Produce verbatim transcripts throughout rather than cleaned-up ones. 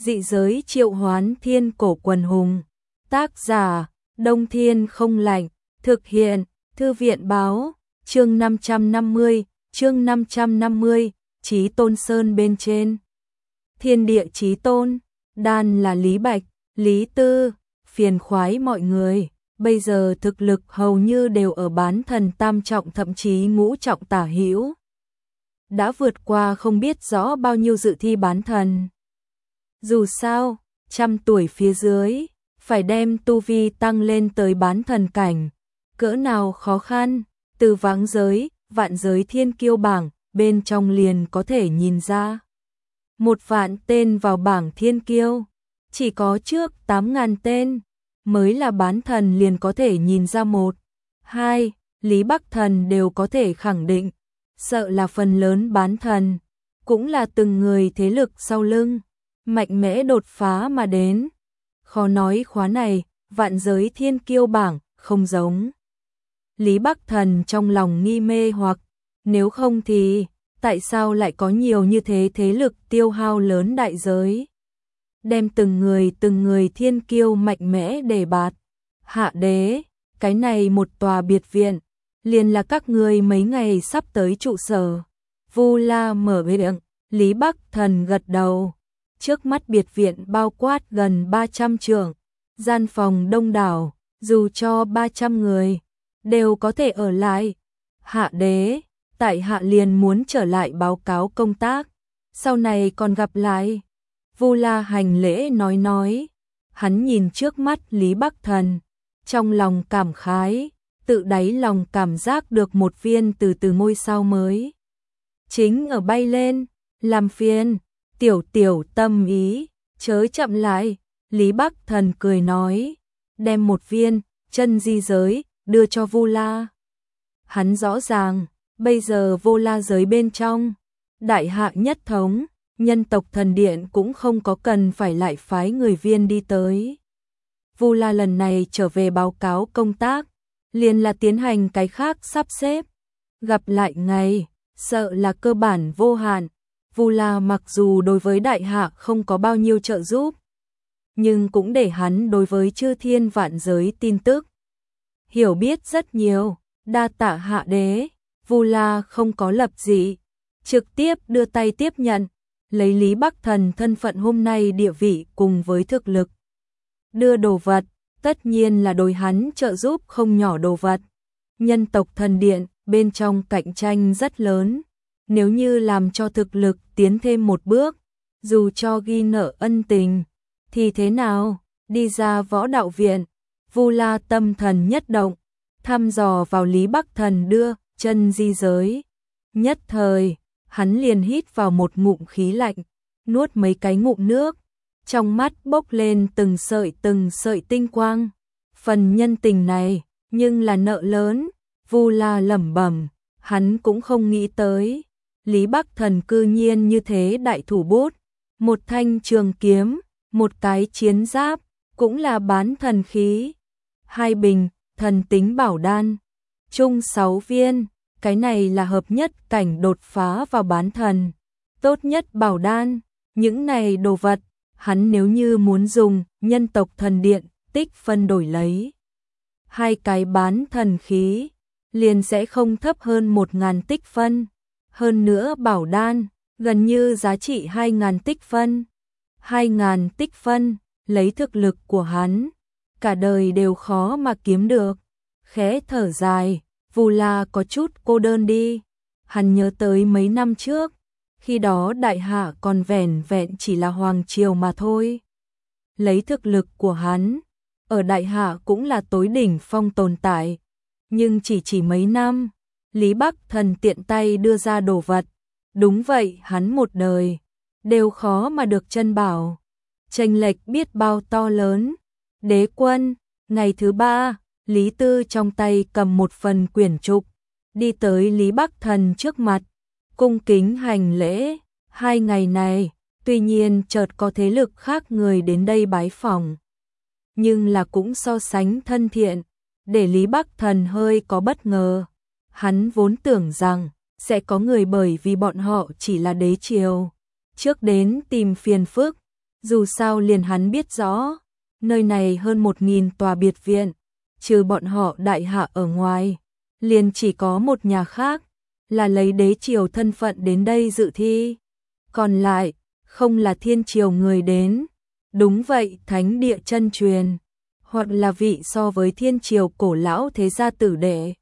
Dị giới triệu hoán thiên cổ quần hùng. Tác giả, Đông Thiên không lạnh. Thực hiện, Thư viện báo. Chương năm trăm năm mươi, chương năm trăm năm mươi, Chí Tôn Sơn bên trên. Thiên địa Chí Tôn, đan là Lý Bạch, Lý Tư, phiền khoái mọi người. Bây giờ thực lực hầu như đều ở bán thần tam trọng thậm chí ngũ trọng tả hữu. Đã vượt qua không biết rõ bao nhiêu dự thi bán thần. Dù sao, trăm tuổi phía dưới, phải đem tu vi tăng lên tới bán thần cảnh. Cỡ nào khó khăn, từ vắng giới, vạn giới thiên kiêu bảng, bên trong liền có thể nhìn ra. Một vạn tên vào bảng thiên kiêu, chỉ có trước tám ngàn tên, mới là bán thần liền có thể nhìn ra một, hai, Lý Bắc Thần đều có thể khẳng định, sợ là phần lớn bán thần, cũng là từng người thế lực sau lưng, mạnh mẽ đột phá mà đến. Khó nói khóa này, vạn giới thiên kiêu bảng, không giống. Lý Bắc Thần trong lòng nghi mê hoặc, nếu không thì, tại sao lại có nhiều như thế thế lực tiêu hao lớn đại giới? Đem từng người từng người thiên kiêu mạnh mẽ đề bạt. Hạ đế, cái này một tòa biệt viện, liền là các người mấy ngày sắp tới trụ sở. Vu La mở miệng, Lý Bắc Thần gật đầu. Trước mắt biệt viện bao quát gần ba trăm trượng, gian phòng đông đảo, dù cho ba trăm người, đều có thể ở lại. Hạ đế, tại hạ liền muốn trở lại báo cáo công tác, sau này còn gặp lại. Vu La hành lễ nói nói, hắn nhìn trước mắt Lý Bắc Thần, trong lòng cảm khái, tự đáy lòng cảm giác được một viên từ từ ngôi sao mới. Chính ở bay lên, làm phiền, tiểu tiểu tâm ý, chớ chậm lại, Lý Bắc Thần cười nói, đem một viên, chân di giới, đưa cho Vu La. Hắn rõ ràng, bây giờ Vô La giới bên trong, đại hạ nhất thống, nhân tộc thần điện cũng không có cần phải lại phái người viên đi tới. Vu La lần này trở về báo cáo công tác, liền là tiến hành cái khác sắp xếp. Gặp lại ngày, sợ là cơ bản vô hạn. Vu La mặc dù đối với đại hạ không có bao nhiêu trợ giúp, nhưng cũng để hắn đối với chư thiên vạn giới tin tức hiểu biết rất nhiều. Đa tạ hạ đế. Vu La không có lập dị, trực tiếp đưa tay tiếp nhận, lấy Lý Bắc Thần thân phận hôm nay địa vị cùng với thực lực. Đưa đồ vật, tất nhiên là đối hắn trợ giúp không nhỏ đồ vật. Nhân tộc thần điện, bên trong cạnh tranh rất lớn. Nếu như làm cho thực lực tiến thêm một bước, dù cho ghi nợ ân tình, thì thế nào? Đi ra võ đạo viện, Vu La tâm thần nhất động, thăm dò vào Lý Bắc Thần đưa chân di giới. Nhất thời, hắn liền hít vào một ngụm khí lạnh, nuốt mấy cái ngụm nước, trong mắt bốc lên từng sợi từng sợi tinh quang. Phần nhân tình này, nhưng là nợ lớn. Vu La lẩm bẩm, hắn cũng không nghĩ tới, Lý Bắc Thần cư nhiên như thế đại thủ bút, một thanh trường kiếm, một cái chiến giáp, cũng là bán thần khí. Hai bình, thần tính bảo đan, chung sáu viên, cái này là hợp nhất cảnh đột phá vào bán thần. Tốt nhất bảo đan, những này đồ vật, hắn nếu như muốn dùng, nhân tộc thần điện, tích phân đổi lấy. Hai cái bán thần khí, liền sẽ không thấp hơn một ngàn tích phân. Hơn nữa bảo đan, gần như giá trị hai ngàn tích phân. Hai ngàn tích phân, lấy thực lực của hắn, cả đời đều khó mà kiếm được. Khẽ thở dài, Vu La có chút cô đơn đi. Hắn nhớ tới mấy năm trước, khi đó đại hạ còn vẻn vẹn chỉ là hoàng triều mà thôi. Lấy thực lực của hắn, ở đại hạ cũng là tối đỉnh phong tồn tại. Nhưng chỉ chỉ mấy năm, Lý Bắc Thần tiện tay đưa ra đồ vật. Đúng vậy, hắn một đời, đều khó mà được chân bảo. Chênh lệch biết bao to lớn. Đế quân, ngày thứ ba, Lý Tư trong tay cầm một phần quyển trục, đi tới Lý Bắc Thần trước mặt, cung kính hành lễ. Hai ngày này, tuy nhiên chợt có thế lực khác người đến đây bái phỏng, nhưng là cũng so sánh thân thiện, để Lý Bắc Thần hơi có bất ngờ. Hắn vốn tưởng rằng sẽ có người bởi vì bọn họ chỉ là đế triều, trước đến tìm phiền phức, Dù sao liền hắn biết rõ, nơi này hơn một nghìn tòa biệt viện, trừ bọn họ đại hạ ở ngoài, liền chỉ có một nhà khác, là lấy đế triều thân phận đến đây dự thi. Còn lại, không là thiên triều người đến. Đúng vậy, thánh địa chân truyền, hoặc là vị so với thiên triều cổ lão thế gia tử đệ.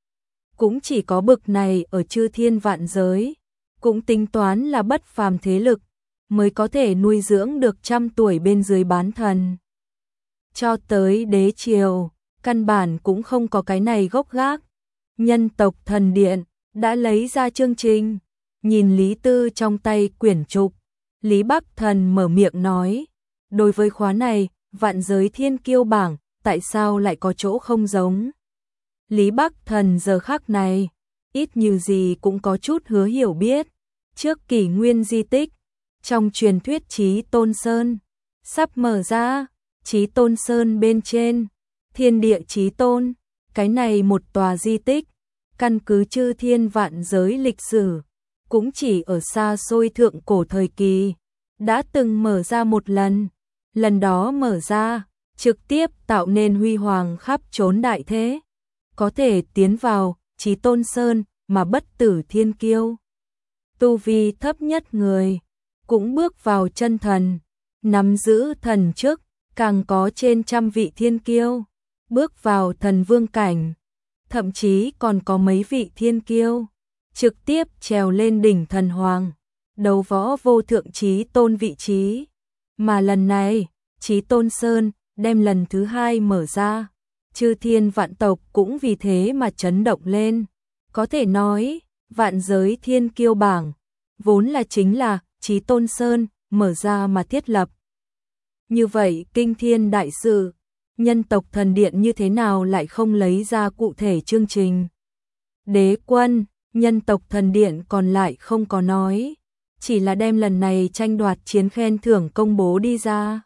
Cũng chỉ có bực này ở chư thiên vạn giới, cũng tính toán là bất phàm thế lực, mới có thể nuôi dưỡng được trăm tuổi bên dưới bán thần. Cho tới đế triều, căn bản cũng không có cái này gốc gác. Nhân tộc thần điện đã lấy ra chương trình, nhìn Lý Tư trong tay quyển trục, Lý Bắc Thần mở miệng nói, đối với khóa này, vạn giới thiên kiêu bảng, tại sao lại có chỗ không giống? Lý Bắc Thần giờ khắc này, ít nhiều gì cũng có chút hứa hiểu biết, trước kỷ nguyên di tích, trong truyền thuyết Chí Tôn Sơn, sắp mở ra, Chí Tôn Sơn bên trên, thiên địa Chí Tôn, cái này một tòa di tích, căn cứ chư thiên vạn giới lịch sử, cũng chỉ ở xa xôi thượng cổ thời kỳ, đã từng mở ra một lần, lần đó mở ra, trực tiếp tạo nên huy hoàng khắp chốn đại thế, có thể tiến vào Chí Tôn Sơn mà bất tử thiên kiêu. Tu vi thấp nhất người, cũng bước vào chân thần, nắm giữ thần chức, càng có trên trăm vị thiên kiêu, bước vào thần vương cảnh, thậm chí còn có mấy vị thiên kiêu, trực tiếp trèo lên đỉnh thần hoàng, đấu võ vô thượng Chí Tôn vị trí. Mà lần này, Chí Tôn Sơn đem lần thứ hai mở ra, chư thiên vạn tộc cũng vì thế mà chấn động lên. Có thể nói, vạn giới thiên kiêu bảng, vốn là chính là Chí Tôn Sơn mở ra mà thiết lập. Như vậy kinh thiên đại sự, nhân tộc thần điện như thế nào lại không lấy ra cụ thể chương trình? Đế quân, nhân tộc thần điện còn lại không có nói, chỉ là đem lần này tranh đoạt chiến khen thưởng công bố đi ra.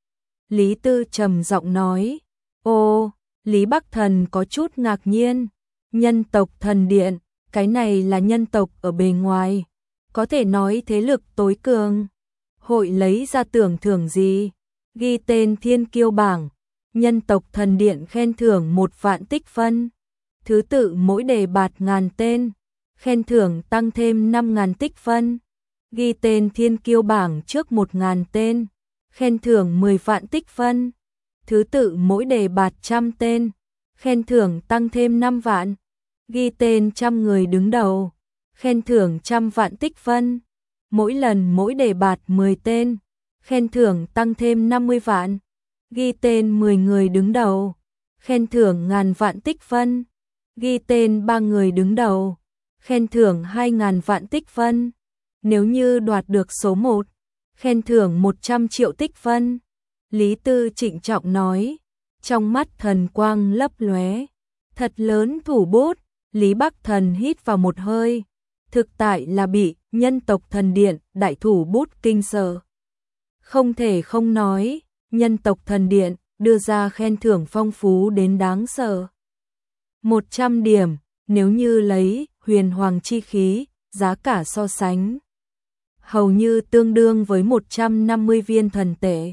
Lý Tư trầm giọng nói, ô, Lý Bắc Thần có chút ngạc nhiên, nhân tộc thần điện, cái này là nhân tộc ở bề ngoài, có thể nói thế lực tối cường. Hội lấy ra tưởng thưởng gì? Ghi tên thiên kiêu bảng, nhân tộc thần điện khen thưởng một vạn tích phân, thứ tự mỗi đề bạt ngàn tên, khen thưởng tăng thêm năm ngàn tích phân. Ghi tên thiên kiêu bảng trước một ngàn tên, khen thưởng mười vạn tích phân, thứ tự mỗi đề bạt trăm tên, khen thưởng tăng thêm năm vạn. Ghi tên trăm người đứng đầu, khen thưởng trăm vạn tích phân, mỗi lần mỗi đề bạt mười tên, khen thưởng tăng thêm năm mươi vạn. Ghi tên mười người đứng đầu, khen thưởng ngàn vạn tích phân, ghi tên ba người đứng đầu, khen thưởng hai ngàn vạn tích phân. Nếu như đoạt được số một, khen thưởng một trăm triệu tích phân. Lý Tư trịnh trọng nói, trong mắt thần quang lấp lóe, thật lớn thủ bút. Lý Bắc Thần hít vào một hơi, thực tại là bị nhân tộc thần điện đại thủ bút kinh sợ. Không thể không nói, nhân tộc thần điện đưa ra khen thưởng phong phú đến đáng sợ. một trăm điểm, nếu như lấy huyền hoàng chi khí, giá cả so sánh, hầu như tương đương với một trăm năm mươi viên thần tệ.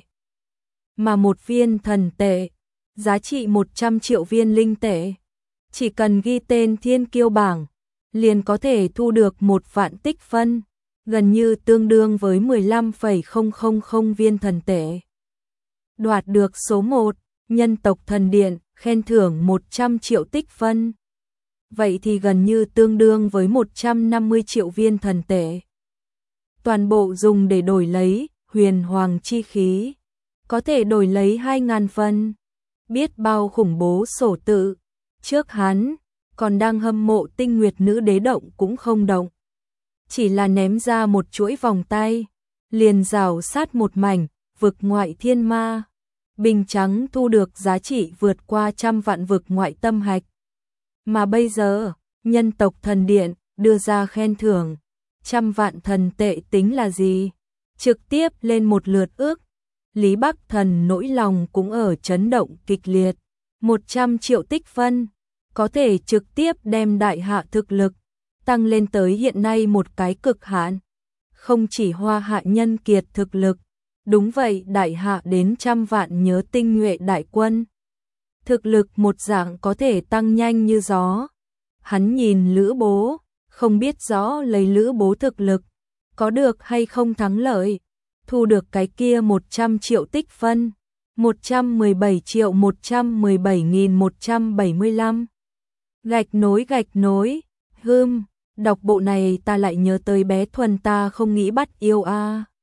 Mà một viên thần tệ, giá trị một trăm triệu viên linh tệ. Chỉ cần ghi tên thiên kiêu bảng, liền có thể thu được một vạn tích phân, gần như tương đương với mười lăm phẩy không không không viên thần tệ. Đoạt được số một, nhân tộc thần điện khen thưởng một trăm triệu tích phân. Vậy thì gần như tương đương với một trăm năm mươi triệu viên thần tệ. Toàn bộ dùng để đổi lấy huyền hoàng chi khí, có thể đổi lấy hai ngàn phân. Biết bao khủng bố sổ tự. Trước hắn, còn đang hâm mộ tinh nguyệt nữ đế động cũng không động. Chỉ là ném ra một chuỗi vòng tay, liền rào sát một mảnh, vực ngoại thiên ma. Bình trắng thu được giá trị vượt qua trăm vạn vực ngoại tâm hạch. Mà bây giờ, nhân tộc thần điện đưa ra khen thưởng, trăm vạn thần tệ tính là gì? Trực tiếp lên một lượt ước. Lý Bắc Thần nỗi lòng cũng ở chấn động kịch liệt. một trăm triệu tích phân, có thể trực tiếp đem đại hạ thực lực tăng lên tới hiện nay một cái cực hạn. Không chỉ hoa hạ nhân kiệt thực lực, Đúng vậy, đại hạ đến trăm vạn nhớ tinh nhuệ đại quân. Thực lực một dạng có thể tăng nhanh như gió. Hắn nhìn Lữ Bố, không biết rõ lấy Lữ Bố thực lực, có được hay không thắng lợi, thu được cái kia một trăm triệu tích phân, một trăm mười bảy triệu một trăm mười bảy nghìn một trăm bảy mươi lăm. Gạch nối gạch nối, hưm, đọc bộ này ta lại nhớ tới bé Thuần ta không nghĩ bắt yêu a. À.